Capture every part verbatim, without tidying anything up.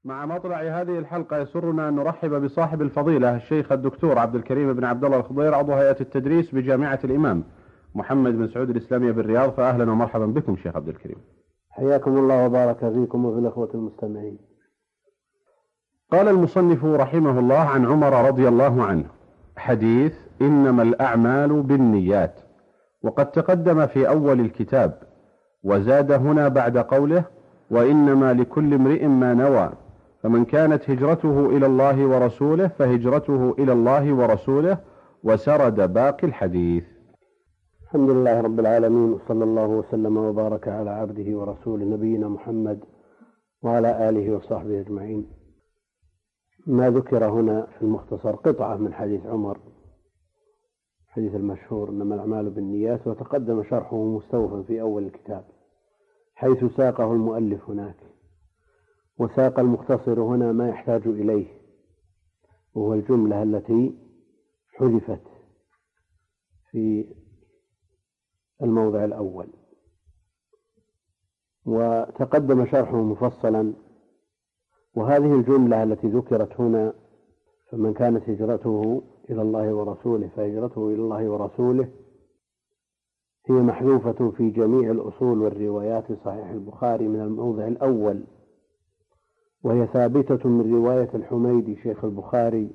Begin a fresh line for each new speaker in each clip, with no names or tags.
مع مطلع هذه الحلقة يسرنا أن نرحب بصاحب الفضيلة الشيخ الدكتور عبد الكريم بن عبد الله الخضير عضو هيئة التدريس بجامعة الإمام محمد بن سعود الإسلامية بالرياض. فأهلا ومرحبا بكم شيخ عبد الكريم.
حياكم الله وبارك فيكم وفي الأخوة المستمعين.
قال المصنف رحمه الله عن عمر رضي الله عنه: حديث إنما الأعمال بالنيات، وقد تقدم في أول الكتاب، وزاد هنا بعد قوله: وإنما لكل امرئ ما نوى، فمن كانت هجرته إلى الله ورسوله فهجرته إلى الله ورسوله، وسرد باقي الحديث.
الحمد لله رب العالمين، وصلى الله وسلم وبارك على عبده ورسوله نبينا محمد وعلى آله وصحبه أجمعين. ما ذكر هنا في المختصر قطعة من حديث عمر، حديث المشهور إنما الأعمال بالنيات، وتقدم شرحه مستوفا في أول الكتاب حيث ساقه المؤلف هناك، وساق المختصر هنا ما يحتاج إليه، وهو الجملة التي حذفت في الموضع الأول، وتقدم شرحه مفصلا. وهذه الجملة التي ذكرت هنا: فمن كانت هجرته إلى الله ورسوله فهجرته إلى الله ورسوله، هي محذوفة في جميع الأصول والروايات صحيح البخاري من الموضع الأول، وهي ثابتة من رواية الحميدي شيخ البخاري.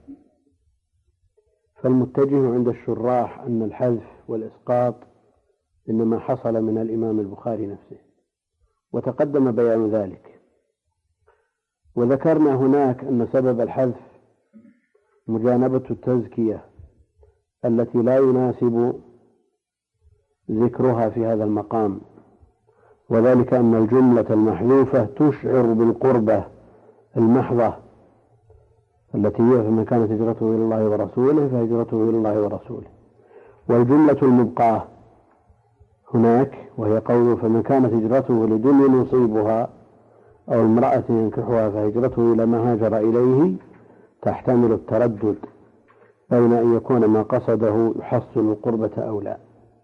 فالمتجه عند الشراح أن الحذف والإسقاط إنما حصل من الإمام البخاري نفسه، وتقدم بيان ذلك. وذكرنا هناك أن سبب الحذف مجانبة التزكية التي لا يناسب ذكرها في هذا المقام، وذلك أن الجملة المحذوفة تشعر بالقربة المحضة التي هي فمن كانت هجرته إلى الله ورسوله فهجرته إلى الله ورسوله. والجملة المبقاة هناك وهي قوله: فمن كانت هجرته لدنيا يصيبها أو امرأة ينكحها فهجرته إلى ما هاجر إليه، تحتمل التردد بين أن يكون ما قصده يحصل القربة أو لا.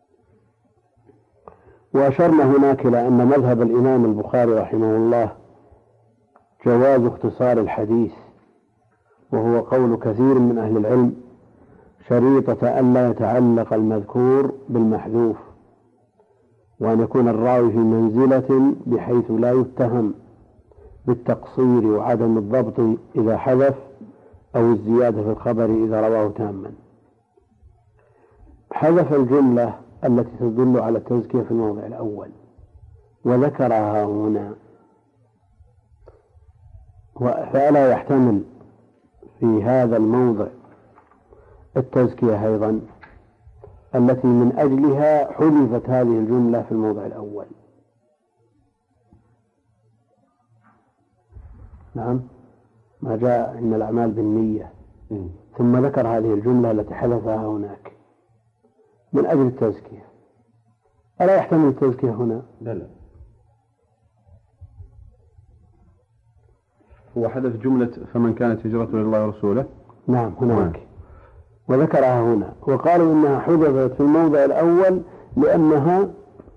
وأشرنا هناك إلى أن مذهب الإمام البخاري رحمه الله جواز اختصار الحديث، وهو قول كثير من أهل العلم، شريطة ألا يتعلق المذكور بالمحذوف، وأن يكون الراوي في منزلة بحيث لا يتهم بالتقصير وعدم الضبط إذا حذف، أو الزيادة في الخبر إذا رواه تاما. حذف الجملة التي تدل على التزكية في الموضع الأول وذكرها هنا، فألا يحتمل في هذا الموضع التزكية أيضا التي من أجلها حذفت هذه الجملة في الموضع الأول؟ نعم، ما جاء إن الأعمال بالنية، ثم ذكر هذه الجملة التي حذفها هناك من أجل التزكية. ألا يحتمل التزكية هنا؟
لا لا، هو حدث جملة فمن كانت هجرته إلى الله ورسوله.
نعم هناك، وذكرها هنا، وقالوا إنها حذفت في الموضع الأول لأنها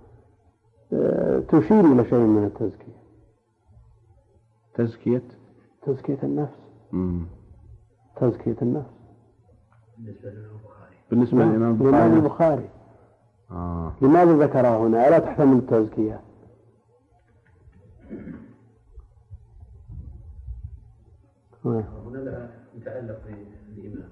تشير إلى شيء من التزكية.
تزكية
تزكية النفس.
مم.
تزكية النفس
بالنسبة للإمام البخاري. بالنسبة للإمام البخاري.
الإمام البخاري.
آه.
لماذا ذكرها هنا؟ ألا تحتمل التزكية؟
هنا لا يتعلق بالإمام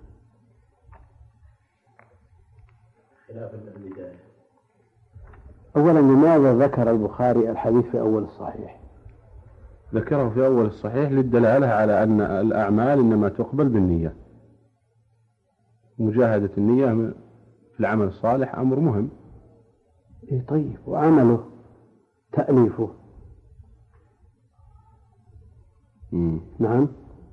خلاف البداية.
أولا، لماذا ذكر البخاري الحديث في أول الصحيح؟
ذكره في أول الصحيح للدلالة على أن الأعمال إنما تقبل بالنية. مجاهدة النية في العمل الصالح أمر مهم.
إيه طيب، وعمله تأليفه.
مم.
نعم،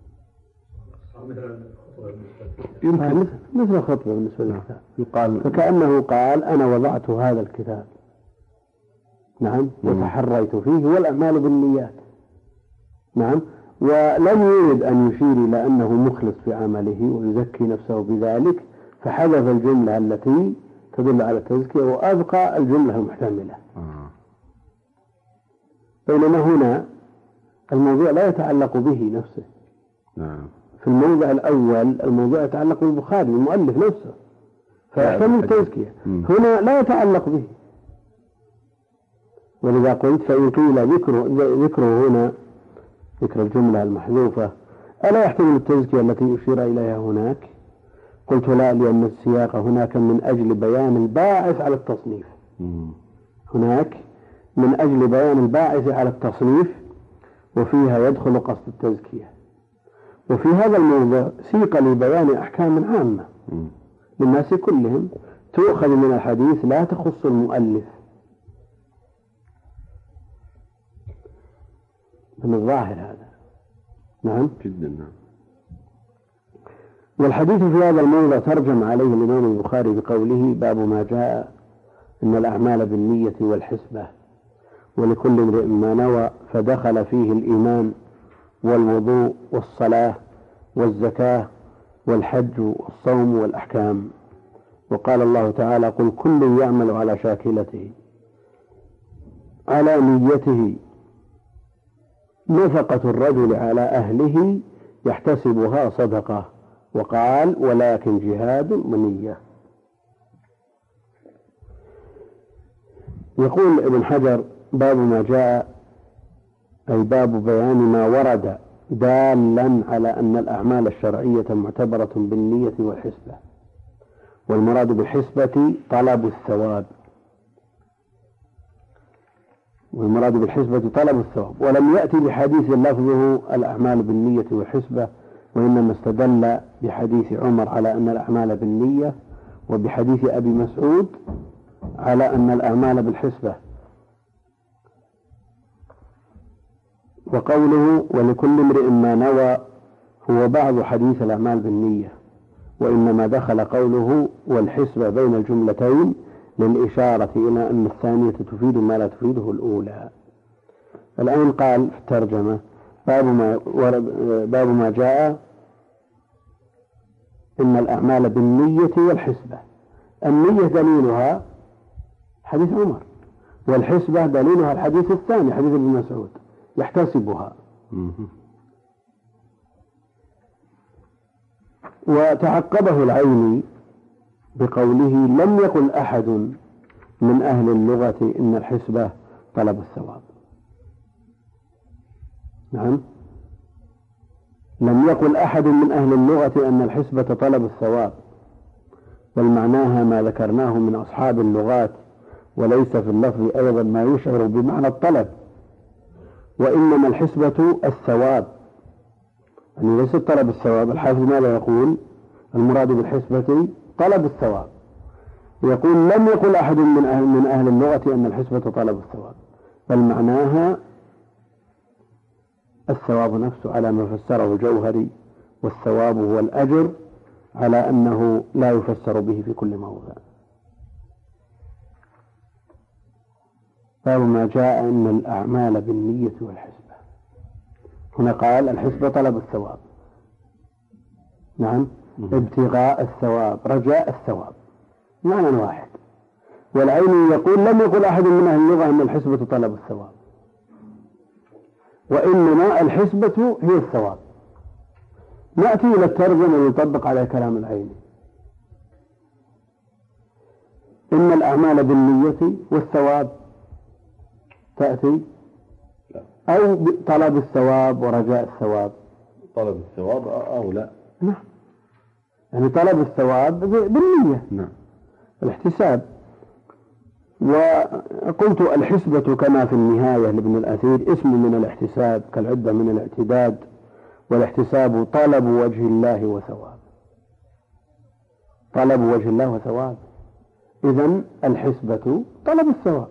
يمكن
مثل الخطبة بالنسبة للكتاب
يقال،
فكأنه قال: أنا وضعت هذا الكتاب، نعم، وتحريت فيه، والأعمال بالنيات، نعم، ولم يريد أن يشير إلى أنه مخلص في عمله ويزكي نفسه بذلك، فحذف الجملة التي تدل على التزكية وأبقى الجملة المحتملة.
آه.
بينما هنا الموضوع لا يتعلق به نفسه.
نعم.
في الموضع الأول الموضوع يتعلق بالبخاري المؤلف نفسه فيحتمل التزكية، هنا لا يتعلق به. ولذا قلت فإن قيل ذكره, ذكره هنا ذكر الجملة المحذوفة ألا يحتمل التزكية التي أشير إليها هناك؟ قلت لا، لأن السياق هناك من أجل بيان الباعث على التصنيف. هناك من أجل بيان الباعث على التصنيف وفيها يدخل قصد التزكية. وفي هذا الموضوع سيق لبيان أحكام عامة للناس كلهم تؤخذ من الحديث لا تخص المؤلف من الظاهر هذا. نعم
جدا. نعم.
والحديث في هذا الموضع ترجم عليه الإمام البخاري بقوله باب ما جاء إن الأعمال بالنية والحسبة ولكل امرئ ما نوى، فدخل فيه الإيمان والوضوء والصلاة والزكاة والحج والصوم والأحكام. وقال الله تعالى قل كل يعمل على شاكلته على نيته نفقة الرجل على أهله يحتسبها صدقة، وقال ولكن جهاد ونية. يقول ابن حجر باب ما جاء أي باب بيان ما ورد دالا على أن الأعمال الشرعية معتبرة بالنية والحسبة، والمراد بالحسبة طلب الثواب والمراد بالحسبة طلب الثواب ولم يأتي بحديث لفظه الأعمال بالنية والحسبة، وإنما استدل بحديث عمر على أن الأعمال بالنية وبحديث أبي مسعود على أن الأعمال بالحسبة. وقوله ولكل امرئ ما نوى هو بعض حديث الأعمال بالنية، وإنما دخل قوله والحسبة بين الجملتين للإشارة إلى أن الثانية تفيد ما لا تفيده الأولى. الآن قال في الترجمة باب ما, باب ما جاء إن الأعمال بالنية والحسبة. النية دليلها حديث عمر، والحسبة دليلها الحديث الثاني حديث ابن مسعود يحتسبها. وتعقبه العيني بقوله لم يقل أحد من أهل اللغة إن الحسبة طلب الثواب. نعم، لم يقل أحد من أهل اللغة أن الحسبة طلب الثواب، بل معناها ما ذكرناه من أصحاب اللغات، وليس في اللفظ أيضا ما يشعر بمعنى الطلب، وإنما الحسبة الثواب، يعني ليس طلب الثواب. الحافظ ماذا يقول؟ المراد بالحسبة طلب الثواب. يقول لم يقل أحد من أهل, من أهل اللغة أن الحسبة طلب الثواب، بل معناها الثواب نفسه على ما فسره الجوهري، والثواب هو الأجر على أنه لا يفسر به في كل موضع. باب ما جاء أن الأعمال بالنية والحسبة. هنا قال الحسبة طلب الثواب، نعم، ابتغاء الثواب، رجاء الثواب، معنى واحد. والعين يقول لم يقل أحد من أهل اللغة أن الحسبة طلب الثواب، وإنما الحسبة هي الثواب. نأتي إلى الترجمة ويطبق على كلام العين. إن الأعمال بالنية والثواب تأتي أو طلب الثواب ورجاء الثواب.
طلب الثواب أو لا؟
نعم، يعني طلب الثواب بالنية،
نعم،
الاحتساب. وقلت الحسبة كما في النهاية لابن الأثير اسم من الاحتساب كالعدة من الاعتداد، والاحتساب طلب وجه الله وثواب، طلب وجه الله وثواب. إذن الحسبة طلب الثواب.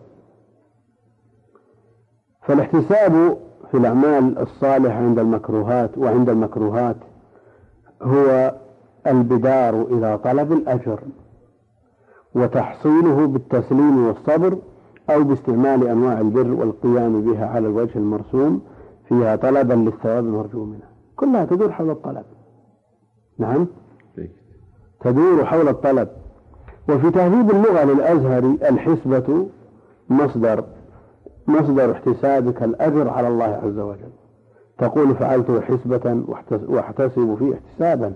فالاحتساب في الأعمال الصالحة عند المكروهات وعند المكروهات هو البدار إلى طلب الأجر وتحصيله بالتسليم والصبر، أو باستعمال أنواع البر والقيام بها على الوجه المرسوم فيها طلبا للثواب المرجو منها. كلها تدور حول الطلب. نعم، تدور حول الطلب. وفي تهذيب اللغة للأزهري الحسبة مصدر مصدر احتسابك الأجر على الله عز وجل، تقول فعلته حسبة واحتسب فيه احتسابا.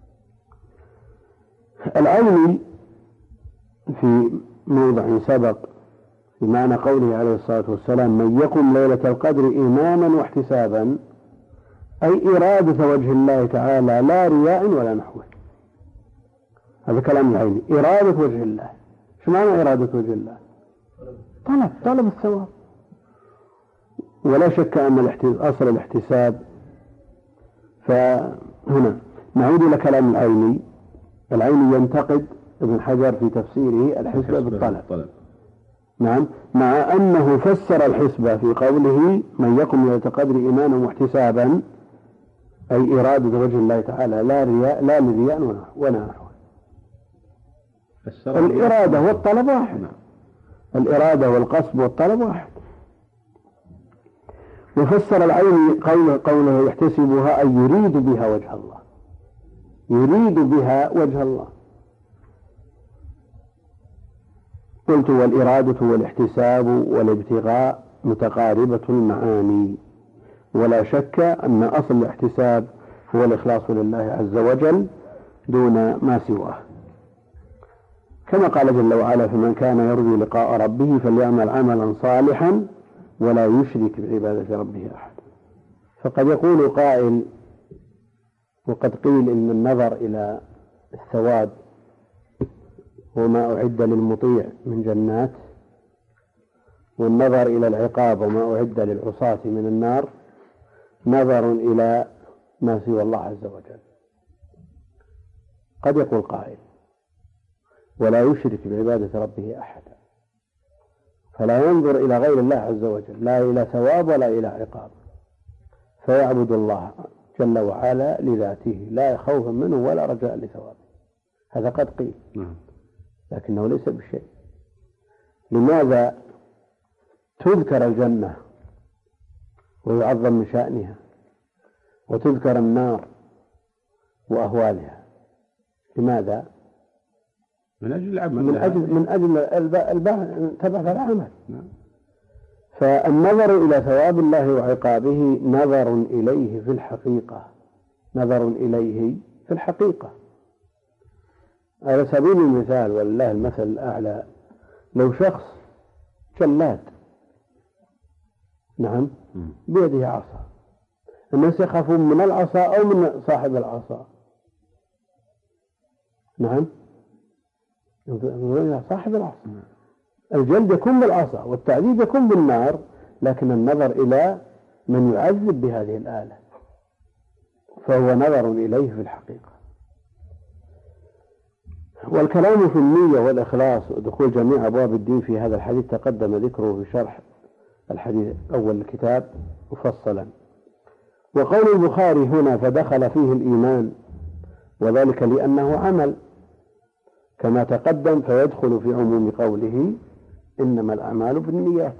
العيني في موضع سبق في معنى قوله عليه الصلاة والسلام من يقم ليلة القدر إيمانا واحتسابا، أي إرادة وجه الله تعالى لا رياء ولا نحوه. هذا كلام العيني، إرادة وجه الله. شو معنى إرادة وجه الله؟ طلب طلب الثواب. ولا شك أن أصل الاحتساب. فهنا نعود إلى كلام العيني. العيني ينتقد ابن حجر في تفسيره الحسبة بالطلب. نعم، مع أنه فسر الحسبة في قوله من يقم ليلة القدر إيمانا واحتسابا، أي إرادة وجه الله تعالى لا رياء لا لرياء ولا نحوه. الإرادة والطلب واحد. الإرادة والقصد والطلب واحد. وفسر العين قوله, قوله يحتسبها أي يريد بها وجه الله، يريد بها وجه الله. قلت والإرادة والاحتساب والابتغاء متقاربة المعاني، ولا شك أن أصل الاحتساب هو الإخلاص لله عز وجل دون ما سواه، كما قال جل وعلا فمن كان يرجو لقاء ربه فليعمل عملا صالحا ولا يشرك بعبادة ربه أحد. فقد يقول قائل وقد قيل إن النظر إلى الثواب وما أعد للمطيع من جنات، والنظر إلى العقاب وما أعد للعصاة من النار نظر إلى ما سوى الله عز وجل. قد يقول قائل ولا يشرك بعبادة ربه أحدا، فلا ينظر إلى غير الله عز وجل لا إلى ثواب ولا إلى عقاب، فيعبد الله جل وعلا لذاته لا خوفا منه ولا رجاء لثوابه. هذا قد قيل، لكنه ليس بالشيء. لماذا تذكر الجنة ويعظم من شأنها وتذكر النار وأهوالها؟ لماذا؟
من أجل العمل،
من أجل من أجل تبع العمل. فالنظر إلى ثواب الله وعقابه نظر إليه في الحقيقة، نظر إليه في الحقيقة. على سبيل المثال والله المثل الأعلى، لو شخص جلاد نعم بيده عصا، الناس يخافون من العصا أو من صاحب العصا؟ نعم صاحب العصا. الجلد يكون بالعصا والتعذيب يكون بالنار، لكن النظر إلى من يعذب بهذه الآلة فهو نظر إليه في الحقيقة. والكلام في النية والإخلاص ودخول جميع أبواب الدين في هذا الحديث تقدم ذكره في شرح الحديث أول الكتاب مفصلا. وقول البخاري هنا فدخل فيه الإيمان، وذلك لأنه عمل كما تقدم، فيدخل في عموم قوله إنما الأعمال بالنيات.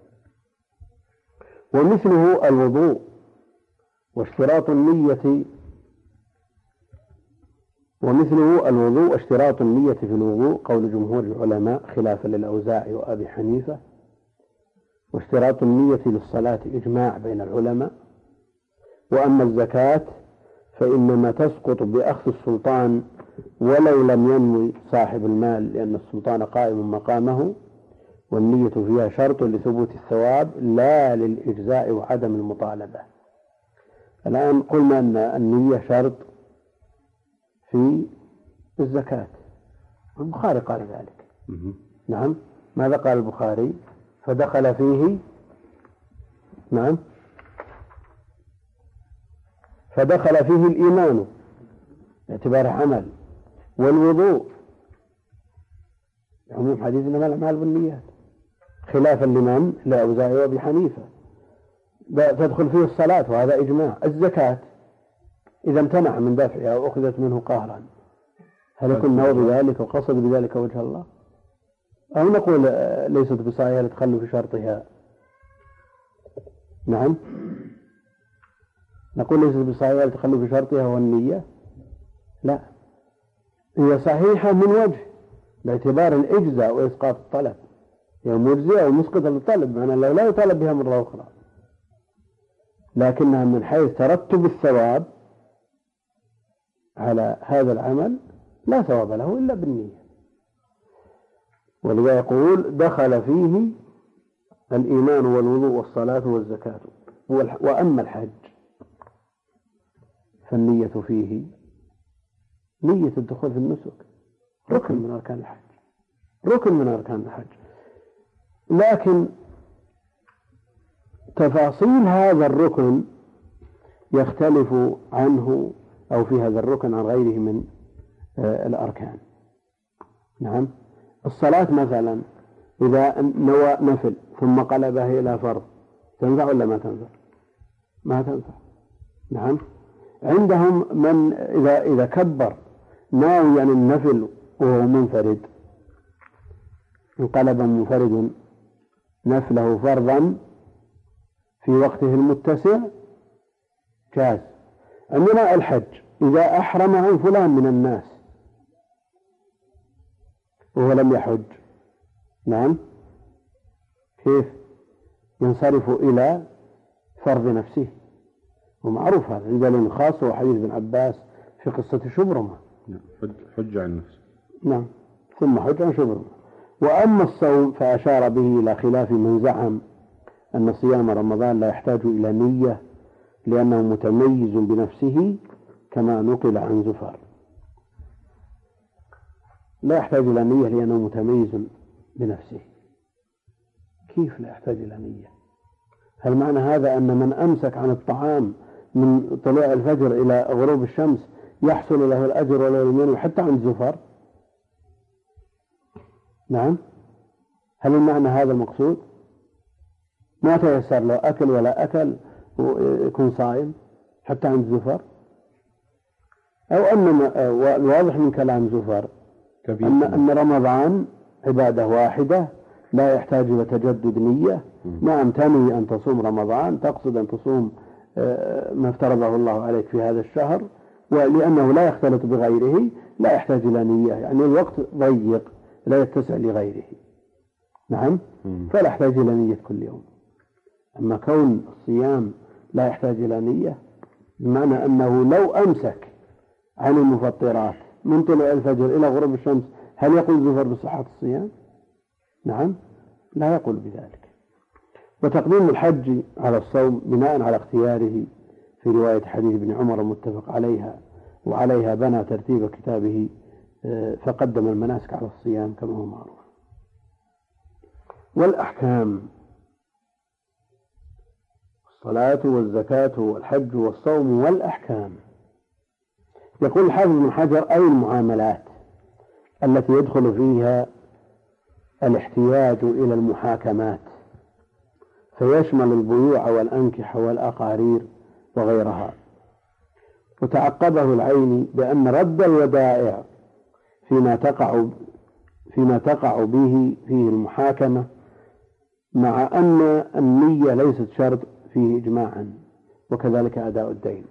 ومثله الوضوء واشتراط النية ومثله الوضوء واشتراط النية في الوضوء قول جمهور العلماء خلافا للأوزاعي وأبي حنيفة. واشتراط النية للصلاة إجماع بين العلماء. وأما الزكاة فإنما تسقط بأخذ السلطان ولو لم ينوي صاحب المال، لأن السلطان قائم مقامه، والنية فيها شرط لثبوت الثواب لا للإجزاء وعدم المطالبة. الآن قلنا أن النية شرط في الزكاة، البخاري قال ذلك. نعم، ماذا قال البخاري؟ فدخل فيه نعم فدخل فيه الإيمان باعتبار عمل، والوضوء عموم حديث إنما الأعمال بالنيات خلافا لمن؟ لأوزاعي وأبي حنيفة. تدخل فيه الصلاة وهذا إجماع. الزكاة إذا امتنع من دفعها وأخذت منه قهرا هل يكون نوى بذلك وقصد بذلك وجه الله؟ أو نقول ليست بصحيحة لتخلوا في شرطها؟ نعم نقول ليست بصحيحة لتخلوا في شرطها والنية؟ لا، هي صحيحة من وجه باعتبار الإجزاء وإسقاط الطلب، هي مرجئة ومسقطة للطلب، معنى لو لا يطالب بها مرة أخرى. لكنها من حيث ترتب الثواب على هذا العمل لا ثواب له إلا بالنية. ولذا يقول دخل فيه الإيمان والوضوء والصلاة والزكاة. وأما الحج فالنية فيه نية الدخول في النسك، ركن من أركان الحج، ركن من أركان الحج. لكن تفاصيل هذا الركن يختلف عنه أو في هذا الركن عن غيره من الأركان. نعم، الصلاة مثلا إذا نوى نفل ثم قلبه إلى فرض تنفع ولا ما تنفع؟ ما تنفع. نعم، عندهم من إذا إذا كبر ناويا النفل وهو منفرد انقلب منفرد نفله فرضا في وقته المتسع جاز. عندنا الحج إذا أحرم عن فلان من الناس وهو لم يحج، نعم، كيف ينصرف إلى فرض نفسه؟ ومعروف هذا دليل خاص وحديث ابن عباس في قصة شبرمة،
حج عن نفسه.
نعم، ثم حج عن شبرمة. وأما الصوم فأشار به إلى خلاف من زعم أن صيام رمضان لا يحتاج إلى نية لأنه متميز بنفسه كما نقل عن زفر. لا يحتاج إلى نية لأنه متميز بنفسه. كيف لا يحتاج إلى نية؟ هل معنى هذا أن من أمسك عن الطعام من طلوع الفجر إلى غروب الشمس يحصل له الأجر ولا يمين حتى عند زفر؟ نعم، هل المعنى هذا المقصود؟ ما تيسر له أكل ولا أكل ويكون صائم حتى عند زفر؟ أو أن الواضح من كلام زفر أن أن رمضان عبادة واحدة لا يحتاج إلى تجدد نية. نعم، تنوي أن تصوم رمضان، تقصد أن تصوم ما افترضه الله عليك في هذا الشهر، ولأنه لا يختلط بغيره لا يحتاج إلى نية، يعني الوقت ضيق لا يتسع لغيره. نعم، فلا يحتاج إلى نية كل يوم. أما كون الصيام لا يحتاج إلى نية بمعنى أنه لو أمسك عن المفطرات من طلوع الفجر إلى غروب الشمس هل يقول زفر بصحة الصيام؟ نعم، لا يقول بذلك. وتقديم الحج على الصوم بناء على اختياره في رواية حديث ابن عمر متفق عليها، وعليها بنى ترتيب كتابه فقدم المناسك على الصيام كما هو معروف. والأحكام الصلاة والزكاة والحج والصوم والأحكام. يقول الحافظ بن حجر أي المعاملات التي يدخل فيها الاحتياج إلى المحاكمات، فيشمل البيوع والأنكحة والأقارير وغيرها. وتعقبه العيني بأن رد الودائع فيما تقع فيما تقع به فيه المحاكمة، مع أن النية ليست شرط فيه إجماعا، وكذلك أداء الدين.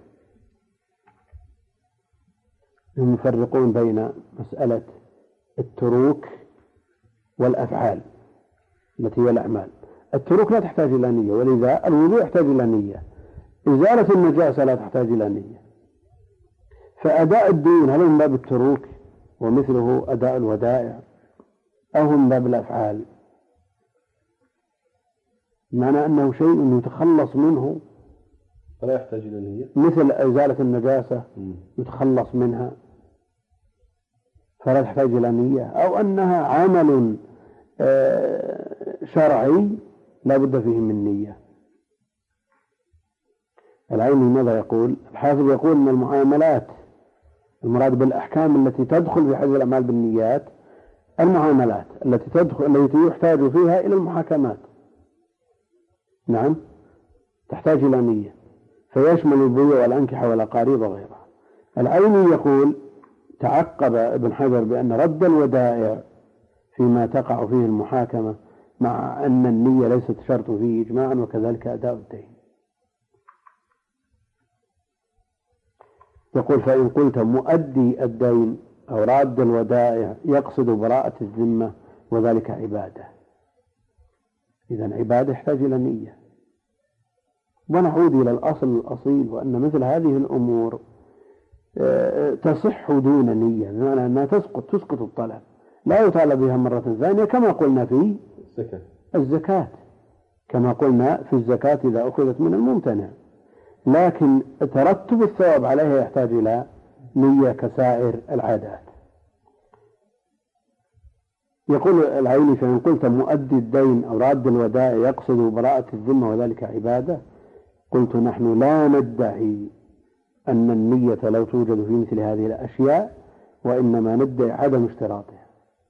يفرقون بين مسألة التروك والأفعال التي هي الأعمال. التروك لا تحتاج إلى نية، ولذا الوضوء يحتاج إلى نية، إزالة النجاسة لا تحتاج إلى نية. فأداء الدين هل من باب التروك ومثله أداء الودائع أو من باب الأفعال؟ معنى أنه شيء يتخلص منه
فلا يحتاج إلى نية،
مثل إزالة النجاسة يتخلص منها فلا تحتاج إلى نية، أو أنها عمل شرعي لا بد فيه من نية. العيني ماذا يقول؟ الحافظ يقول أن المعاملات المراد بالأحكام التي تدخل في حجز الأعمال بالنيات المعاملات التي تدخل التي يحتاج فيها إلى المحاكمات. نعم، تحتاج إلى نية، فيشمل البيوع والأنكحة والأقاريب وغيرها. العيني يقول تعقب ابن حجر بأن رد الودائع فيما تقع فيه المحاكمة، مع أن النية ليست شرط فيه إجماعا، وكذلك أداء الدين. يقول فإن قلت مؤدي الدين أو راد الودائع يقصد براءة الذمة وذلك عبادة، إذن عبادة يحتاج إلى نية. ونعود إلى الأصل الأصيل، وأن مثل هذه الأمور تصح دون نية، بمعنى أنها تسقط تسقط الطلب، لا يطالب بها مرة ثانية، كما قلنا في
الزكاة
الزكاة كما قلنا في الزكاة إذا أخذت من الممتنع، لكن ترتب الثواب عليها يحتاج إلى نية كسائر العادات. يقول العيني: فإن قلت مؤدي الدين أو راد الودائع يقصد براءة الذمة وذلك عبادة، قلت: نحن لا ندعي أن النية لا توجد في مثل هذه الأشياء، وإنما ندعي عدم اشتراطها.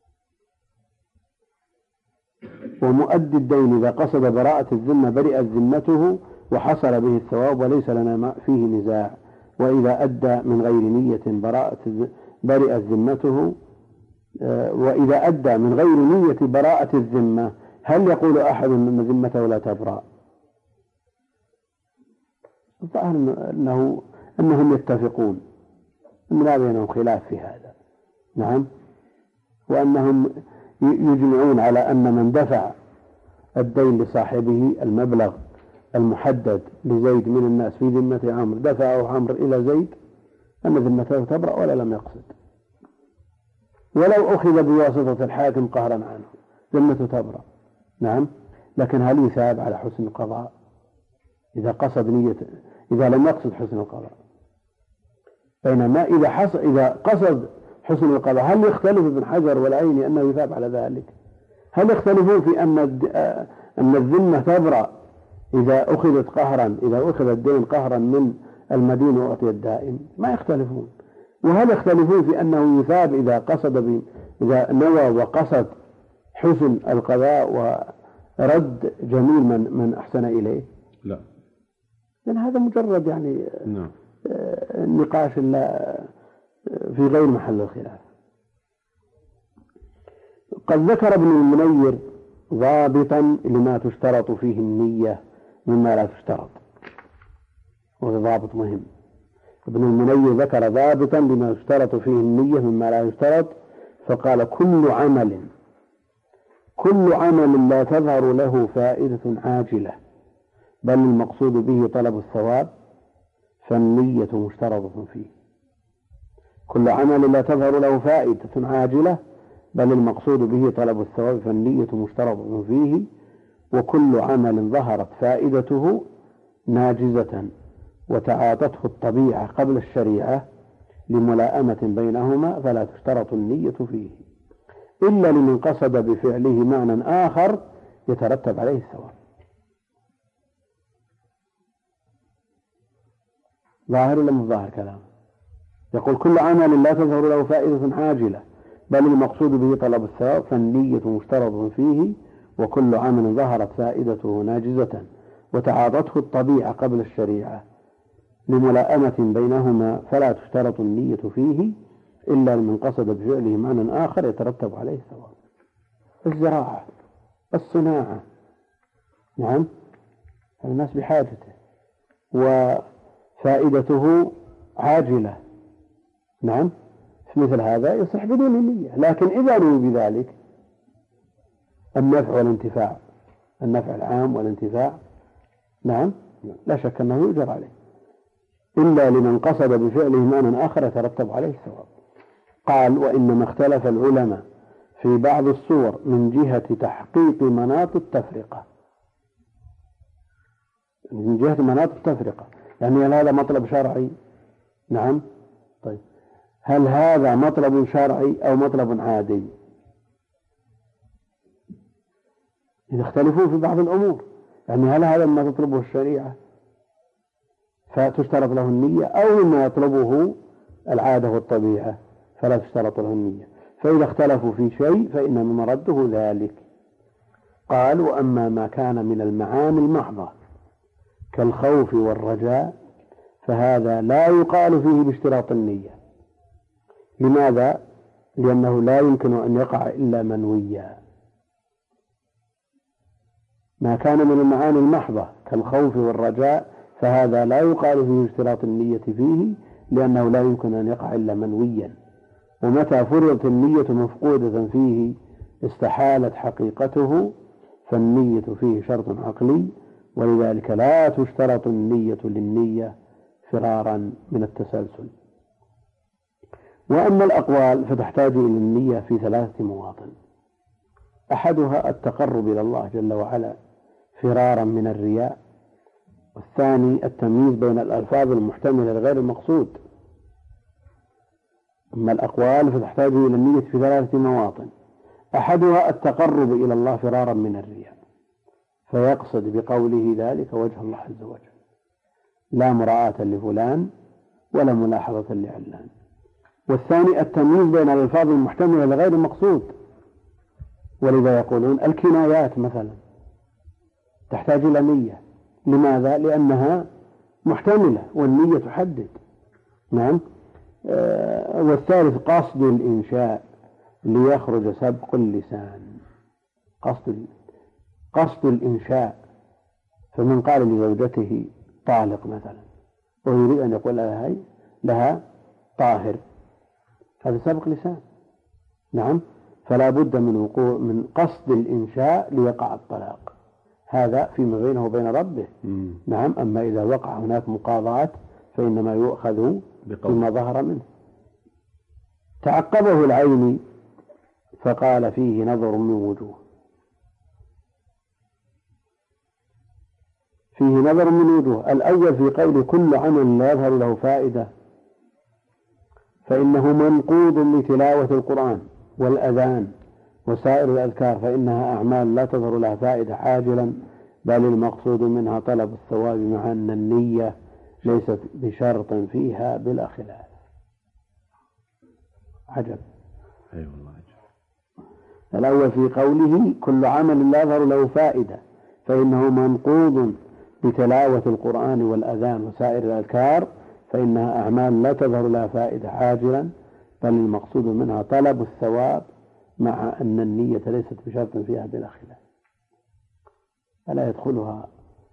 ومؤدي الدين إذا قصد براءة الذمة برئت ذمته وحصل به الثواب وليس لنا فيه نزاع، وإذا أدى من غير نية براءة برئت ذمته، وإذا أدى من غير نية براءة الذمة هل يقول أحد أن ذمته لا تبرأ؟ الظاهر أنه أنهم يتفقون أن لا بينهم خلاف في هذا، نعم، وأنهم يجمعون على أن من دفع الدين لصاحبه المبلغ المحدد لزيد من الناس في ذمة عمرو، دفعه عمرو إلى زيد، أن ذمته تبرأ ولا لم يقصد، ولو أخذ بواسطة الحاكم قهرا عنه ذمته تبرأ، نعم، لكن هل يثاب على حسن القضاء إذا قصد نية إذا لم يقصد حسن القضاء؟ بينما إذا حصل إذا قصد حسن القضاء هل يختلف ابن حجر والعيني أنه يثاب على ذلك؟ هل يختلفون في أن أن الذمة تبرأ إذا أخذت قهرا إذا أخذ الدين قهرا من المدين وأعطي الدائن؟ ما يختلفون. وهل يختلفون في أنه يثاب إذا قصد إذا نوى وقصد حسن القضاء ورد جميل من من أحسن إليه؟
لا،
لأن هذا مجرد يعني
نعم
نقاش لا في غير محل الخلاف. قد ذكر ابن المنير ضابطا لما تشترط فيه النية مما لا تشترط، وهذا ضابط مهم. ابن المنير ذكر ضابطا لما يشترط فيه النية مما لا يشترط، فقال: كل عمل كل عمل لا تظهر له فائدة عاجلة بل المقصود به طلب الثواب فالنية مشترطة فيه. كل عمل لا تظهر له فائدة عاجلة بل المقصود به طلب الثواب فالنية مشترطة فيه، وكل عمل ظهرت فائدته ناجزة وتعاطته الطبيعة قبل الشريعة لملائمة بينهما فلا تشترط النية فيه إلا لمن قصد بفعله معنى آخر يترتب عليه الثواب. ظاهر ولا مش ظاهر كلام؟ يقول: كل عمل لا تظهر له فائدة عاجلة بل المقصود به طلب الثواب فالنية مشترط فيه، وكل عمل ظهرت فائدته ناجزة وتعاطته الطبيعة قبل الشريعة لملائمة بينهما فلا تشترط النية فيه إلا لمن قصد بفعله معنى آخر يترتب عليه الثواب. الزراعة، الصناعة، نعم، الناس بحاجته وفائدته عاجلة، نعم، في مثل هذا يصح بدون النية. لكن إذا نوي بذلك النفع والانتفاع، النفع العام والانتفاع، نعم، لا شك أنه يؤجر عليه إلا لمن قصد بفعله معنى آخر يترتب عليه الثواب. قال: وإنما اختلف العلماء في بعض الصور من جهة تحقيق مناط التفرقة، من جهة مناط التفرقة، يعني هل هذا مطلب شرعي؟ نعم، طيب هل هذا مطلب شرعي أو مطلب عادي؟ يختلفون في بعض الأمور، يعني هل هذا ما تطلبه الشريعة فتشترط له النية أو ما يطلبه العادة والطبيعة فلا تشترط له النية؟ فإذا اختلفوا في شيء فإنما مرده ذلك. قال: وأما ما كان من المعاني المحضة كالخوف والرجاء فهذا لا يقال فيه باشتراط النية. لماذا؟ لأنه لا يمكن أن يقع إلا منويا. ما كان من المعاني المحضة كالخوف والرجاء فهذا لا يقال فيه اشتراط النية فيه لأنه لا يمكن أن يقع إلا منويا، ومتى فرضت النية مفقودة فيه استحالت حقيقته، فالنية فيه شرط عقلي ولذلك لا تشترط النية للنية فرارا من التسلسل. وأما الأقوال فتحتاج إلى النية في ثلاثة مواطن: أحدها التقرب إلى الله جل وعلا فرارا من الرياء، والثاني التمييز بين الألفاظ المحتملة لغير المقصود. أما الأقوال فتحتاج إلى النية في ثلاثة مواطن: أحدها التقرب إلى الله فرارا من الرياء، فيقصد بقوله ذلك وجه الله عز وجل، لا مراعاة لفلان ولا ملاحظة لعلان. والثاني التمييز بين الألفاظ المحتملة لغير المقصود، ولذا يقولون الكنايات مثلا تحتاج إلى نية. لماذا؟ لأنها محتملة والنية تحدد. نعم. آه والثالث قصد الإنشاء ليخرج سبق اللسان. قصد قصد الإنشاء، فمن قال لزوجته طالق مثلا ويريد أن يقول لها لها طاهر، هذا سبق لسان. نعم. فلا بد من وقوع من قصد الإنشاء ليقع الطلاق، هذا فيما بينه وبين ربه.
مم.
نعم. أما إذا وقع هناك مقاضاة فإنما يؤخذ بما ظهر منه. تعقبه العيني فقال فيه نظر من وجوه، فيه نظر من وجوه. الأول في قول كل عمل لا يظهر له فائدة فإنه منقوض لتلاوة القرآن والأذان وسائر الأذكار، فإنها أعمال لا تظهر لها فائدة عاجلا، بل المقصود منها طلب الثواب، مع أن النية ليست بشرط فيها بلا خلاف. عجب.
أي أيوة والله عجب.
الأول في قوله كل عمل لا يظهر له فائدة فإنه منقوض بتلاوة القرآن والأذان وسائر الأذكار، فإنها أعمال لا تظهر لها فائدة عاجلا، بل المقصود منها طلب الثواب، مع أن النية ليست بشرط فيها بلا خلاف. ألا يدخلها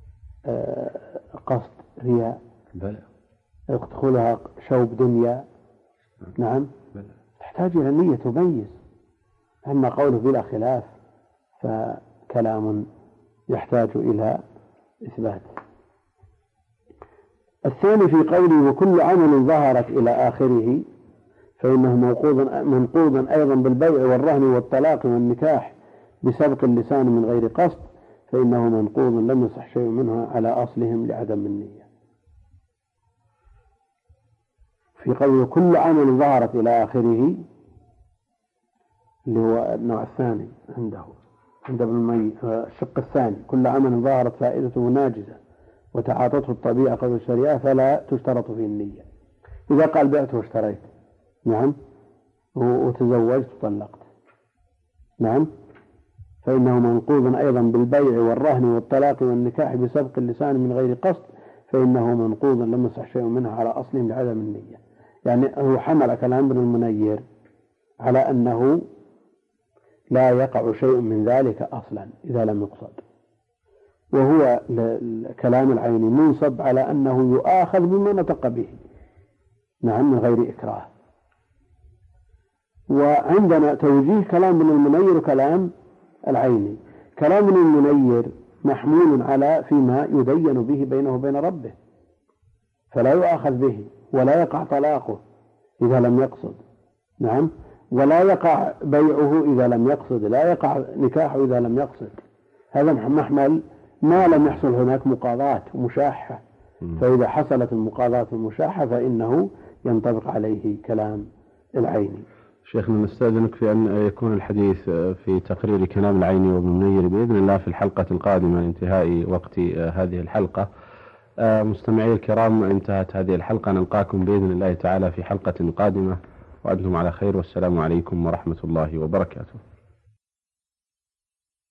قصد رياء؟
بلى.
يدخلها شوب دنيا؟ نعم.
بلى.
تحتاج إلى النية تميز. أما قوله بلا خلاف فكلام يحتاج إلى إثبات. الثاني في قوله وكل عمل ظهرت إلى آخره فإنه منقوض أيضا بالبيع والرهن والطلاق والنكاح بسبق اللسان من غير قصد، فإنه منقوض لم يصح شيء منها على أصلهم لعدم النية. في قوله كل عمل ظهرت إلى آخره اللي هو النوع الثاني عنده عند ابن المي الشق الثاني، كل عمل ظهرت فائدته ناجزة وتعاطته الطبيعة قبل الشريعة فلا تشترط فيه النية. إذا قال بعت واشتريت، نعم، وتزوجت وطلقت، نعم، فإنه منقوض أيضا بالبيع والرهن والطلاق والنكاح بسبق اللسان من غير قصد، فإنه منقوض لم يصح شيء منها على أصله لعدم النية. يعني هو حمل كلام ابن المنير على أنه لا يقع شيء من ذلك أصلا إذا لم يقصد، وهو كلام العيني منصب على أنه يؤاخذ بما نطق به، نعم، من غير إكراه. وعندنا توجيه كلام ابن المنير وكلام العيني. كلام ابن المنير محمول على فيما يدين به بينه وبين ربه، فلا يؤاخذ به ولا يقع طلاقه إذا لم يقصد، نعم، ولا يقع بيعه إذا لم يقصد، لا يقع نكاحه إذا لم يقصد. هذا محمل ما لم يحصل هناك مقاضاة ومشاحة، فإذا حصلت المقاضاة والمشاحة فإنه ينطبق عليه كلام العيني.
شيخنا نستأذنك في أن يكون الحديث في تقرير كلام العيني وابن المنير بإذن الله في الحلقة القادمة لانتهاء وقت هذه الحلقة. مستمعي الكرام، انتهت هذه الحلقة، نلقاكم بإذن الله تعالى في حلقة قادمة وأنتم على خير، والسلام عليكم ورحمة الله وبركاته.